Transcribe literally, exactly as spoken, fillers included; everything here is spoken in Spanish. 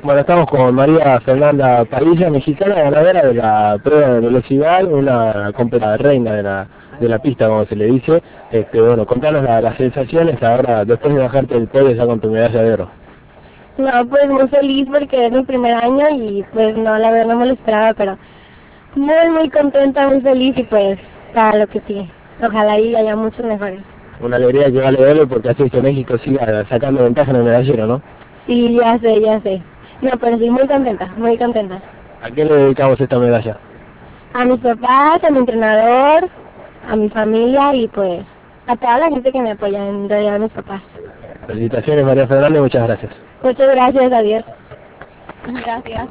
Bueno, estamos con María Fernanda Padilla, mexicana ganadora de la prueba de velocidad, una completa reina de la, de la pista, como se le dice. Este, bueno, contanos la- las sensaciones ahora, después de bajarte del podio ya con tu medalla de oro. No, pues muy feliz porque es mi primer año y pues no, la verdad no me lo esperaba, pero muy, muy contenta, muy feliz y pues para lo que sigue. Ojalá y haya muchos mejores. Una alegría que vale doble porque hace que México siga sacando ventaja en el medallero, ¿no? Sí, ya sé, ya sé. No, pero sí, muy contenta, muy contenta. ¿A qué le dedicamos esta medalla? A mis papás, a mi entrenador, a mi familia y pues a toda la gente que me apoya, en realidad a mis papás. Felicitaciones María Fernanda y muchas gracias. Muchas gracias, adiós. Gracias.